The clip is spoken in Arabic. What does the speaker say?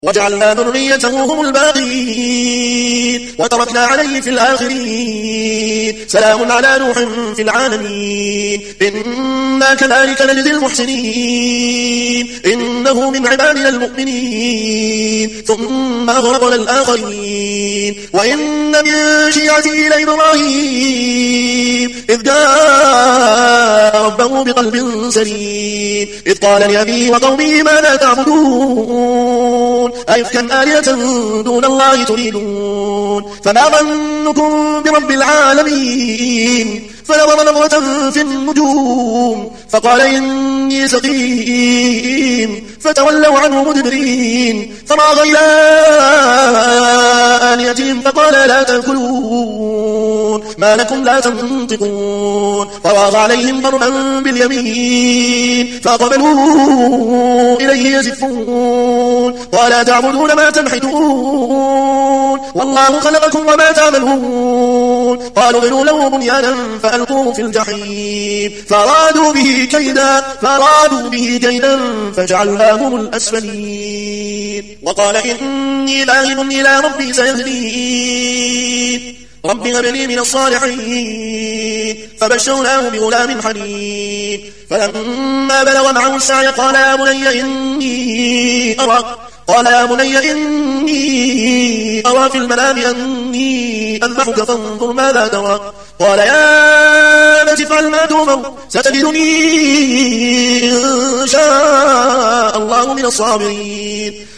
وجعلنا ذريته هم الباقين وتركنا عليه في الآخرين سلام على نوح في العالمين إنا كذلك نجزي المحسنين إنه من عبادنا المؤمنين ثم أغرقنا الآخرين وإن من شيعته لإبراهيم إذ جاء ربه بقلب سليم إذ قال لأبيه وقومه ماذا تعبدون أئفكا آلهة دون الله تريدون فما ظنكم برب العالمين فنظر نظرة في النجوم فقال إني سقيم فتولوا عنه مدبرين فراغ إلى آلهتهم فقال لا تأكلون ما لكم لا تنطقون فراغ عليهم ضربا باليمين فأقبلوا إليه يزفون ولا تعبدون ما تنحتون والله خلقكم وما تعملون قالوا بنوا له بنيانا فألقوه في الجحيم فأرادوا به كيدا فجعلناهم الأسفلين وقال إني ذاهب إلى ربي سيهدين رب هب لي من الصالحين فبشرناه بغلام حليم فلما بلغ معه السعي قال يا بني إني أرى في المنام أني أذبحك فانظر ماذا ترى قال يا أبت افعل ما تؤمر ستجدني إن شاء الله من الصابرين